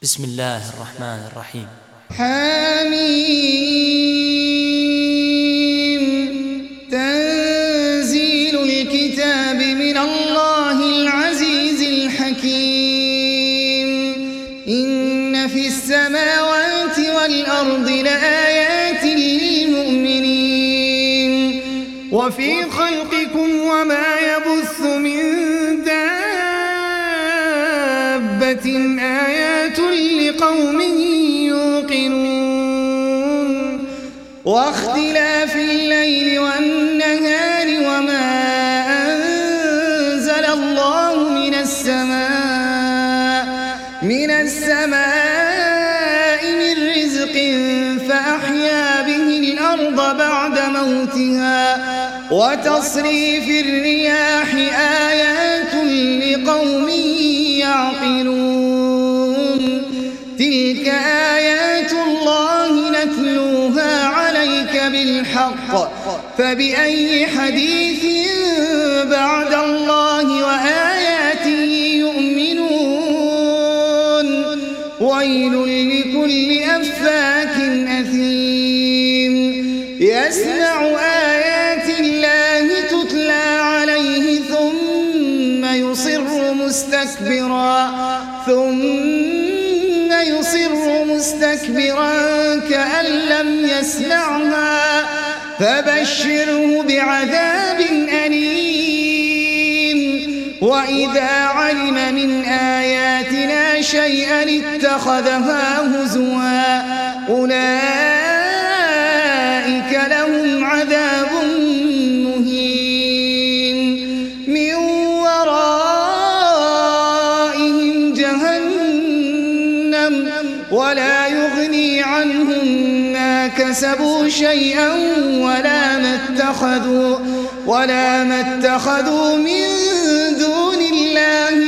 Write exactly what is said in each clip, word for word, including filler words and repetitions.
بسم الله الرحمن الرحيم. حميم تنزيل الكتاب من الله العزيز الحكيم. إن في السماوات والأرض لآيات للمؤمنين وفي خلقكم وما يبث من دابة آيات لقوم يوقنون. واختلاف الليل والنهار وما أنزل الله من السماء من السماء من رزق فأحيا به الأرض بعد موتها وتصريف الرياح آيات لقوم يعقلون. تلك آيات الله نتلوها عليك بالحق فبأي حديث بعد الله وآياته يؤمنون. ويل لكل أفاك أثيم يسمع آيات الله تتلى عليه ثم يصر مستكبرا ثم يصر مستكبرا كأن لم يسمعها فبشره بعذاب أليم. وإذا علم من آياتنا شيئا اتخذها هزوا أولئك لهم عذاب مهين من ورائهم جهنم ولا يغني عنهم ما كسبوا شيئا ولا ما اتخذوا ولا ما اتخذوا من دون الله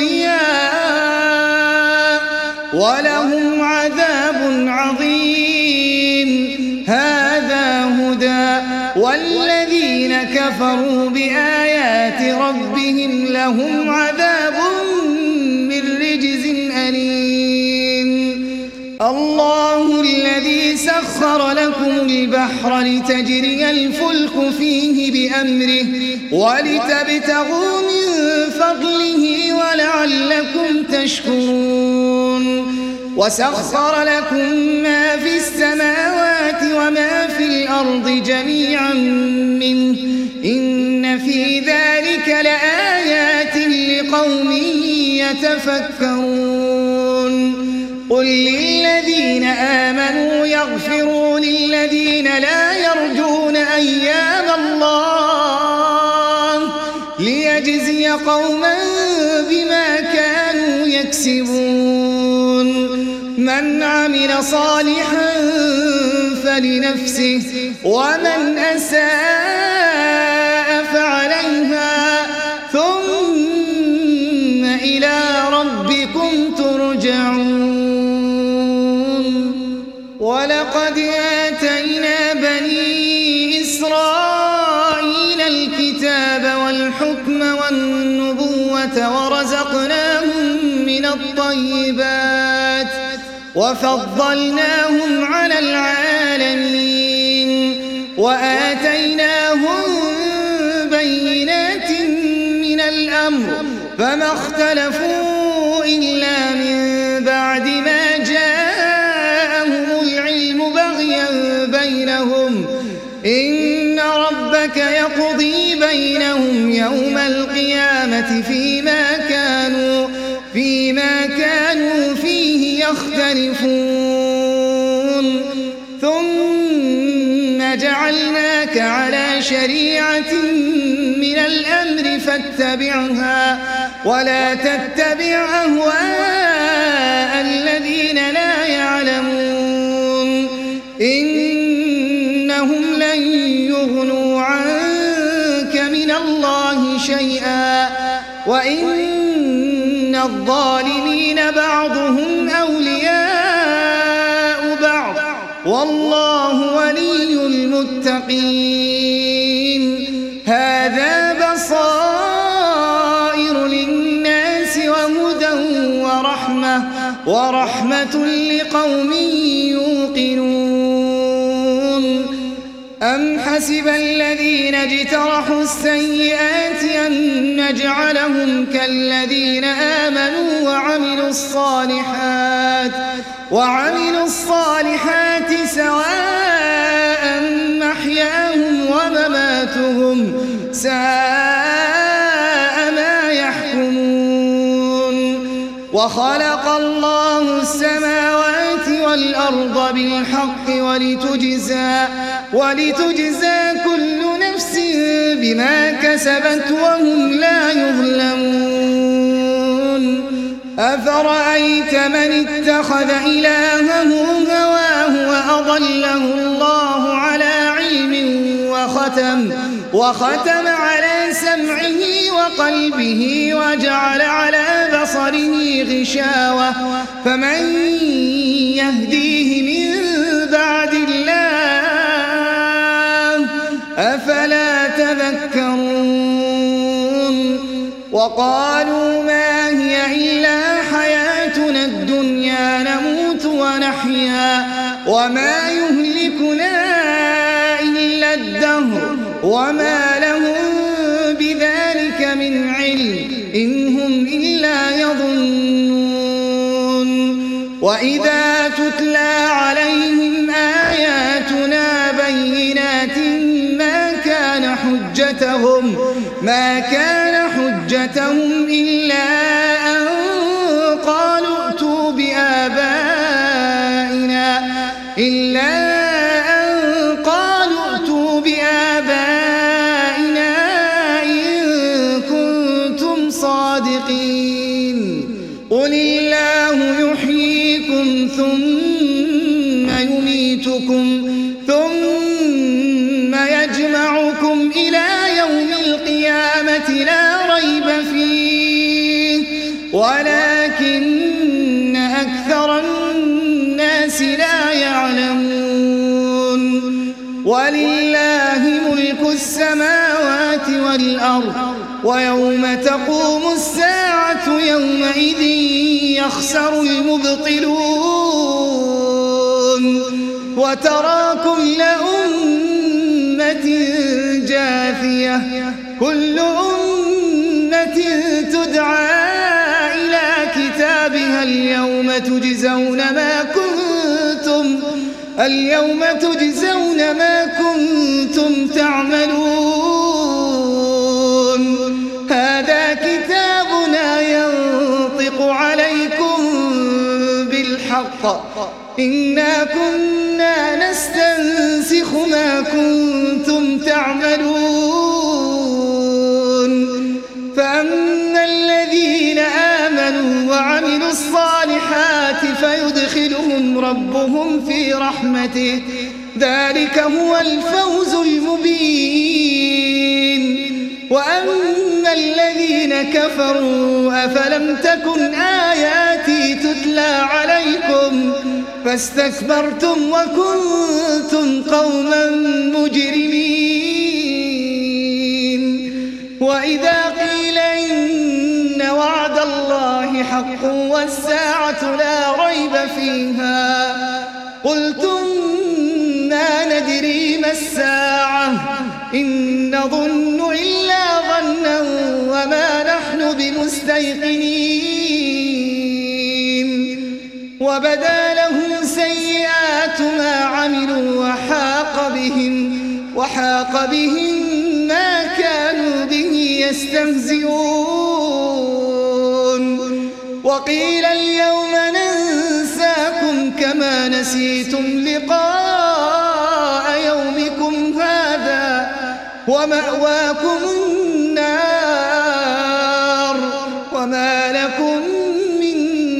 أولياء ولهم عذاب عظيم. هذا هدى والذين كفروا بآيات ربهم لهم عذاب من رجز أليم. الله الذي سخر لكم البحر لتجري الفلك فيه بأمره ولتبتغوا من فضله ولعلكم تشكرون. وسخر لكم ما في السماوات وما في الأرض جميعا منه إن في ذلك لآيات لقوم يتفكرون. قل للذين آمنوا يغفروا للذين لا يرجون أيام الله ليجزي قوما بما كانوا يكسبون. من عمل صالحا فلنفسه ومن أساء فعليها ثم إلى ربكم ترجعون. ولقد آتينا بني إسرائيل الكتاب والحكم والنبوة ورزقناهم من الطيبات وفضلناهم على العالمين وآتيناهم بينات من الأمر فما اختلفوا إلا من بعد ما جاءهم العلم بغيا بينهم إن ربك يقضي بينهم يوم القيامة فيما كانوا فيما كانوا فيه يختلفون. ثم جعلناك على شريعة من الأمر فاتبعها ولا تتبع أهواء الذين لا يعلمون إنهم لن يغنوا عنك من الله شيئا وإن الظالمين بعضهم أولياء بعض والله ولي المتقين. هذا بصائر للناس وهدى ورحمة ورحمة ورحمة لقوم يوقنون أم حسب الذين اجترحوا السيئات أن نجعلهم كالذين آمنوا وعملوا الصالحات وعملوا الصالحات سواء محياهم ومماتهم ساء ما يحكمون وخلق الله السماوات والأرض بالحق ولتجزى ولتجزى كل نفس بما كسبت وهم لا يظلمون أفرأيت من اتخذ إلهه هواه وأضله الله على علم وختم وختم على سمعه وقلبه وجعل على بصره غشاوة فمن يهديه من بعد الله أفلا تذكرون وقالوا ما هي إلا حياتنا الدنيا نموت ونحيا وما يهلكنا إلا الدهر وما لهم بذلك من علم إن هم إلا يظنون وإذا تتلى عليهم آياتنا بينات ما كان حجتهم ما كان حجتهم إلا أن قالوا ائتوا بآبائنا إلا قل الله يحييكم ثم يميتكم ثم يجمعكم إلى يوم القيامة لا ريب فيه ولكن أكثر الناس لا يعلمون ولله ملك السماوات والأرض ويوم تقوم الساعة يومئذ يخسر المبطلون وترى كل أمة جاثية كل أمة تدعى إلى كتابها اليوم تجزون ما كنتم اليوم تجزون ما كنتم تعملون هذا كتابنا ينطق عليكم بالحق إنا كنا نستنسخ ما كنتم تعملون فأما الذين آمنوا وعملوا الصالحات فيدخلهم ربهم في رحمته ذلك هو الفوز المبين وأما الذين كفروا أفلم تكن آياتي تتلى عليكم فاستكبرتم وكنتم قوما مجرمين وإذا قيل إن وعد الله حق والساعة لا ريب فيها قلتم ما ندري ما الساعة إن نظن إلا ظنا وما نحن بمستيقنين وبدا لهم سيئات ما عملوا وحاق بهم وحاق بهم ما كانوا به يستهزئون وقيل اليوم ننساكم كما نسيتم لقاء يومكم هذا ومأواكم النار وما لكم من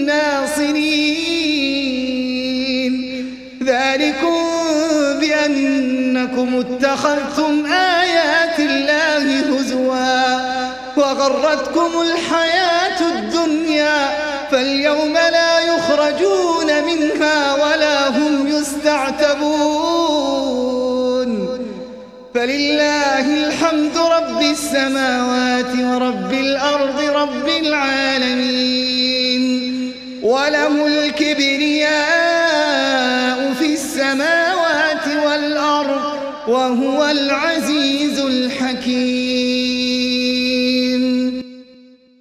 ناصرين ذلكم بأنكم اتخذتم آيات الله هزوا وغرتكم الحياة الدنيا فاليوم لا يخرجون منها ولا هم يستعتبون فلله الحمد رب السماوات ورب الأرض رب العالمين وله الكبرياء في السماوات والأرض وهو العزيز الحكيم.